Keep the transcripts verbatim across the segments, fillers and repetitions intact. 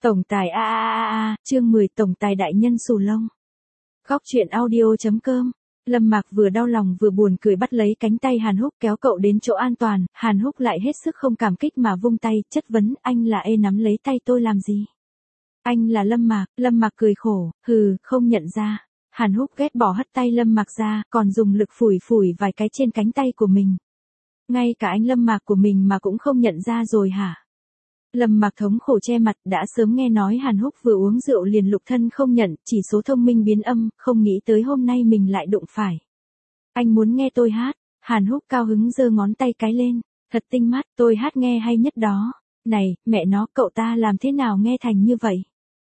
Tổng tài a a a a, chương mười tổng tài đại nhân Sù Lông. Góc truyện audio.com. Lâm Mạc vừa đau lòng vừa buồn cười bắt lấy cánh tay Hàn Húc kéo cậu đến chỗ an toàn, Hàn Húc lại hết sức không cảm kích mà vung tay, chất vấn, anh là ê nắm lấy tay tôi làm gì? Anh là Lâm Mạc, Lâm Mạc cười khổ, hừ, không nhận ra. Hàn Húc ghét bỏ hất tay Lâm Mạc ra, còn dùng lực phủi phủi vài cái trên cánh tay của mình. Ngay cả anh Lâm Mạc của mình mà cũng không nhận ra rồi hả? Lâm Mạc thống khổ che mặt, đã sớm nghe nói Hàn Húc vừa uống rượu liền lục thân không nhận, chỉ số thông minh biến âm, không nghĩ tới hôm nay mình lại đụng phải. Anh muốn nghe tôi hát, Hàn Húc cao hứng giơ ngón tay cái lên, thật tinh mắt, tôi hát nghe hay nhất đó. Này, mẹ nó, cậu ta làm thế nào nghe thành như vậy?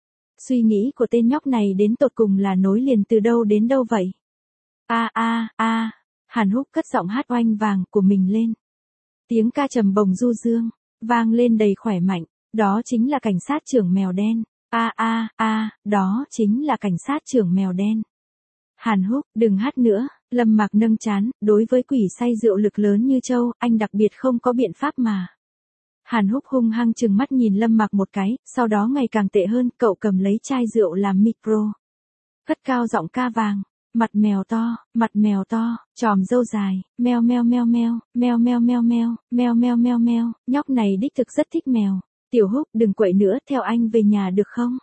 Suy nghĩ của tên nhóc này đến tột cùng là nối liền từ đâu đến đâu vậy? A a a, Hàn Húc cất giọng hát oanh vàng của mình lên. Tiếng ca trầm bồng du dương vang lên đầy khỏe mạnh, đó chính là cảnh sát trưởng mèo đen. A a a, đó chính là cảnh sát trưởng mèo đen. Hàn Húc, đừng hát nữa, Lâm Mạc nâng trán, đối với quỷ say rượu lực lớn như trâu, anh đặc biệt không có biện pháp mà. Hàn Húc hung hăng trừng mắt nhìn Lâm Mạc một cái, sau đó ngày càng tệ hơn, cậu cầm lấy chai rượu làm micro. Cất cao giọng ca vàng. Mặt mèo to, mặt mèo to, tròm râu dài, meo meo meo meo, meo meo meo meo, meo meo meo meo, nhóc này đích thực rất thích mèo. Tiểu Húc, đừng quậy nữa, theo anh về nhà được không?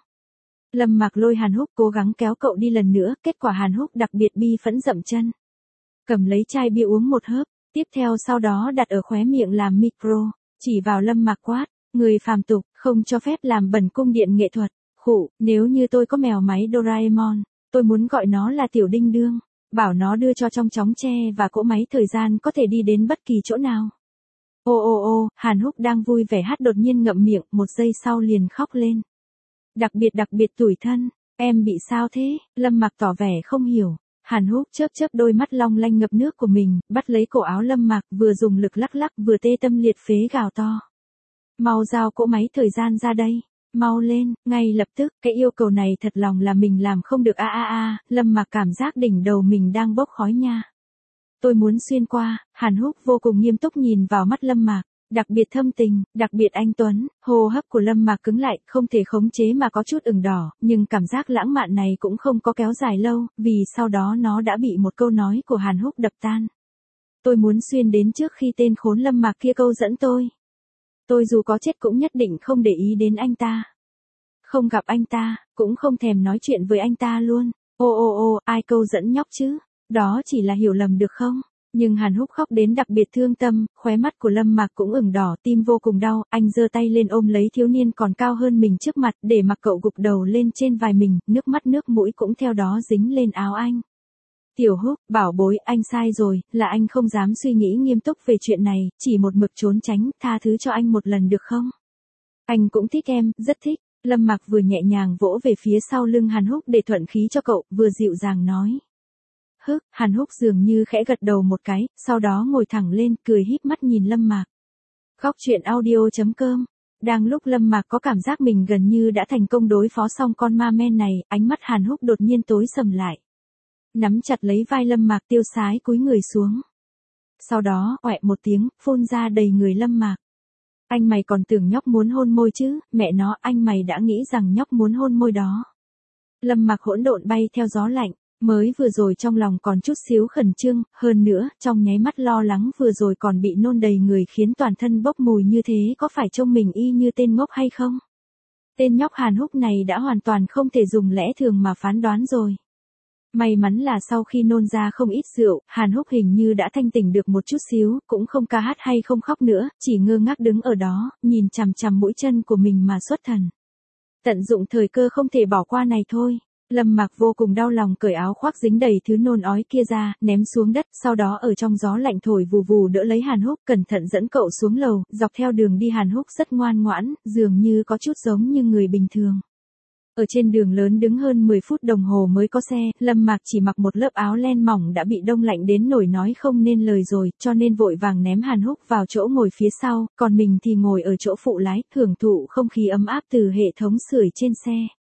Lâm Mạc lôi Hàn Húc cố gắng kéo cậu đi lần nữa, kết quả Hàn Húc đặc biệt bi phẫn dậm chân. Cầm lấy chai bia uống một hớp, tiếp theo sau đó đặt ở khóe miệng làm micro, chỉ vào Lâm Mạc quát, người phàm tục, không cho phép làm bẩn cung điện nghệ thuật. Khụ, nếu như tôi có mèo máy Doraemon, tôi muốn gọi nó là Tiểu Đinh Đương, bảo nó đưa cho trong chóng tre và cỗ máy thời gian có thể đi đến bất kỳ chỗ nào. Ô ô ô, Hàn Húc đang vui vẻ hát đột nhiên ngậm miệng, một giây sau liền khóc lên. Đặc biệt đặc biệt tủi thân, em bị sao thế? Lâm Mạc tỏ vẻ không hiểu. Hàn Húc chớp chớp đôi mắt long lanh ngập nước của mình, bắt lấy cổ áo Lâm Mạc, vừa dùng lực lắc lắc vừa tê tâm liệt phế gào to. Mau giao cỗ máy thời gian ra đây. Mau lên, ngay lập tức, cái yêu cầu này thật lòng là mình làm không được a a a, Lâm Mạc cảm giác đỉnh đầu mình đang bốc khói nha. Tôi muốn xuyên qua, Hàn Húc vô cùng nghiêm túc nhìn vào mắt Lâm Mạc, đặc biệt thâm tình, đặc biệt anh tuấn, hô hấp của Lâm Mạc cứng lại, không thể khống chế mà có chút ửng đỏ, nhưng cảm giác lãng mạn này cũng không có kéo dài lâu, vì sau đó nó đã bị một câu nói của Hàn Húc đập tan. Tôi muốn xuyên đến trước khi tên khốn Lâm Mạc kia câu dẫn tôi. Tôi dù có chết cũng nhất định không để ý đến anh ta. Không gặp anh ta, cũng không thèm nói chuyện với anh ta luôn. Ô ô ô, ai câu dẫn nhóc chứ? Đó chỉ là hiểu lầm được không? Nhưng Hàn Húc khóc đến đặc biệt thương tâm, khóe mắt của Lâm Mạc cũng ửng đỏ, tim vô cùng đau, anh giơ tay lên ôm lấy thiếu niên còn cao hơn mình trước mặt, để mặc cậu gục đầu lên trên vai mình, nước mắt nước mũi cũng theo đó dính lên áo anh. Tiểu Húc, bảo bối, anh sai rồi, là anh không dám suy nghĩ nghiêm túc về chuyện này, chỉ một mực trốn tránh, tha thứ cho anh một lần được không? Anh cũng thích em, rất thích. Lâm Mạc vừa nhẹ nhàng vỗ về phía sau lưng Hàn Húc để thuận khí cho cậu, vừa dịu dàng nói. Hức, Hàn Húc dường như khẽ gật đầu một cái, sau đó ngồi thẳng lên, cười híp mắt nhìn Lâm Mạc. Góc truyện audio.com. Đang lúc Lâm Mạc có cảm giác mình gần như đã thành công đối phó xong con ma men này, ánh mắt Hàn Húc đột nhiên tối sầm lại. Nắm chặt lấy vai Lâm Mạc tiêu sái cúi người xuống. Sau đó, oẹ một tiếng, phun ra đầy người Lâm Mạc. Anh mày còn tưởng nhóc muốn hôn môi chứ, mẹ nó, anh mày đã nghĩ rằng nhóc muốn hôn môi đó. Lâm Mạc hỗn độn bay theo gió lạnh, mới vừa rồi trong lòng còn chút xíu khẩn trương, hơn nữa, trong nháy mắt lo lắng vừa rồi còn bị nôn đầy người khiến toàn thân bốc mùi như thế có phải trông mình y như tên ngốc hay không? Tên nhóc Hàn Húc này đã hoàn toàn không thể dùng lẽ thường mà phán đoán rồi. May mắn là sau khi nôn ra không ít rượu, Hàn Húc hình như đã thanh tỉnh được một chút xíu, cũng không ca hát hay không khóc nữa, chỉ ngơ ngác đứng ở đó, nhìn chằm chằm mũi chân của mình mà xuất thần. Tận dụng thời cơ không thể bỏ qua này thôi. Lâm Mạc vô cùng đau lòng cởi áo khoác dính đầy thứ nôn ói kia ra, ném xuống đất, sau đó ở trong gió lạnh thổi vù vù đỡ lấy Hàn Húc, cẩn thận dẫn cậu xuống lầu, dọc theo đường đi Hàn Húc rất ngoan ngoãn, dường như có chút giống như người bình thường. Ở trên đường lớn đứng hơn mười phút đồng hồ mới có xe, Lâm Mạc chỉ mặc một lớp áo len mỏng đã bị đông lạnh đến nổi nói không nên lời rồi, cho nên vội vàng ném Hàn Húc vào chỗ ngồi phía sau, còn mình thì ngồi ở chỗ phụ lái, hưởng thụ không khí ấm áp từ hệ thống sưởi trên xe.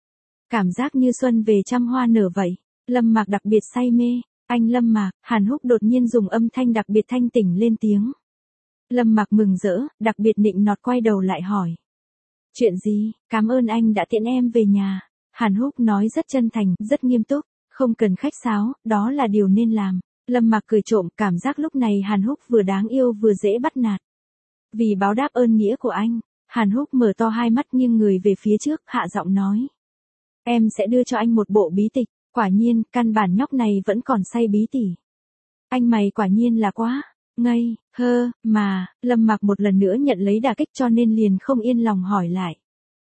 Cảm giác như xuân về trăm hoa nở vậy. Lâm Mạc đặc biệt say mê. Anh Lâm Mạc, Hàn Húc đột nhiên dùng âm thanh đặc biệt thanh tỉnh lên tiếng. Lâm Mạc mừng rỡ, đặc biệt nịnh nọt quay đầu lại hỏi. Chuyện gì, cảm ơn anh đã tiễn em về nhà. Hàn Húc nói rất chân thành, rất nghiêm túc. Không cần khách sáo, đó là điều nên làm. Lâm Mặc cười trộm, cảm giác lúc này Hàn Húc vừa đáng yêu vừa dễ bắt nạt. Vì báo đáp ơn nghĩa của anh, Hàn Húc mở to hai mắt nghiêng người về phía trước, hạ giọng nói. Em sẽ đưa cho anh một bộ bí tịch, quả nhiên, căn bản nhóc này vẫn còn say bí tỉ. Anh mày quả nhiên là quá ngây, hơ, mà, Lâm Mặc một lần nữa nhận lấy đả kích cho nên liền không yên lòng hỏi lại.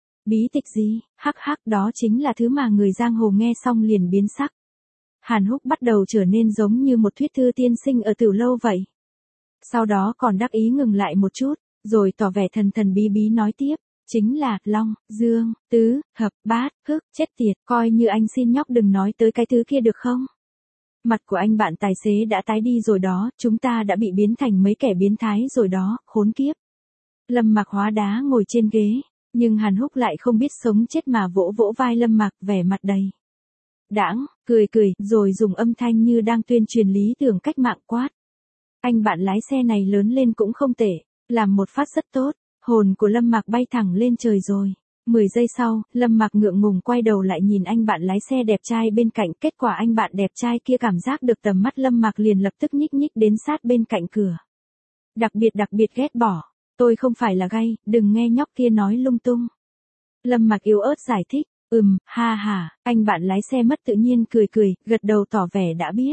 Bí tịch gì, hắc hắc đó chính là thứ mà người giang hồ nghe xong liền biến sắc. Hàn Húc bắt đầu trở nên giống như một thuyết thư tiên sinh ở Tử Lâu vậy. Sau đó còn đắc ý ngừng lại một chút, rồi tỏ vẻ thần thần bí bí nói tiếp, chính là, long, dương, tứ, hợp, bát, hức, chết tiệt, coi như anh xin nhóc đừng nói tới cái thứ kia được không? Mặt của anh bạn tài xế đã tái đi rồi đó, chúng ta đã bị biến thành mấy kẻ biến thái rồi đó, khốn kiếp. Lâm Mặc hóa đá ngồi trên ghế, nhưng Hàn Húc lại không biết sống chết mà vỗ vỗ vai Lâm Mặc vẻ mặt đầy đãng, cười cười, rồi dùng âm thanh như đang tuyên truyền lý tưởng cách mạng quát. Anh bạn lái xe này lớn lên cũng không tệ, làm một phát rất tốt, hồn của Lâm Mặc bay thẳng lên trời rồi. Mười giây sau, Lâm Mặc ngượng ngùng quay đầu lại nhìn anh bạn lái xe đẹp trai bên cạnh, kết quả anh bạn đẹp trai kia cảm giác được tầm mắt Lâm Mặc liền lập tức nhích nhích đến sát bên cạnh cửa. Đặc biệt đặc biệt ghét bỏ, tôi không phải là gay, đừng nghe nhóc kia nói lung tung. Lâm Mặc yếu ớt giải thích, ừm, ha ha, anh bạn lái xe mất tự nhiên cười cười, gật đầu tỏ vẻ đã biết.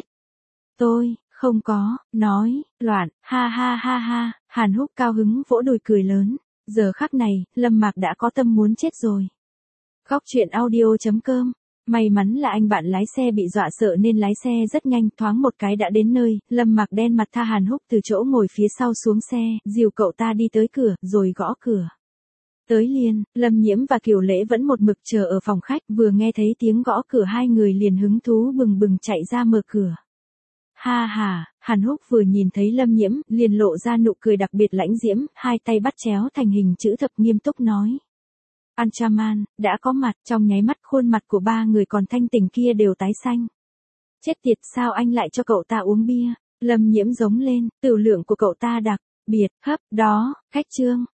Tôi, không có, nói, loạn, ha ha ha ha, Hàn Húc cao hứng vỗ đùi cười lớn. Giờ khắc này, Lâm Mặc đã có tâm muốn chết rồi. Góc truyện audio chấm com. May mắn là anh bạn lái xe bị dọa sợ nên lái xe rất nhanh, thoáng một cái đã đến nơi. Lâm Mặc đen mặt tha Hàn Húc từ chỗ ngồi phía sau xuống xe, dìu cậu ta đi tới cửa, rồi gõ cửa. Tới liền, Lâm Nhiễm và Kiều Lễ vẫn một mực chờ ở phòng khách, vừa nghe thấy tiếng gõ cửa hai người liền hứng thú bừng bừng chạy ra mở cửa. Ha ha, Hàn Húc vừa nhìn thấy Lâm Nhiễm, liền lộ ra nụ cười đặc biệt lãnh diễm, hai tay bắt chéo thành hình chữ thập nghiêm túc nói. Anchaman, đã có mặt, trong nháy mắt khuôn mặt của ba người còn thanh tỉnh kia đều tái xanh. Chết tiệt, sao anh lại cho cậu ta uống bia? Lâm Nhiễm giống lên, tửu lượng của cậu ta đặc biệt hấp, đó, khách trương.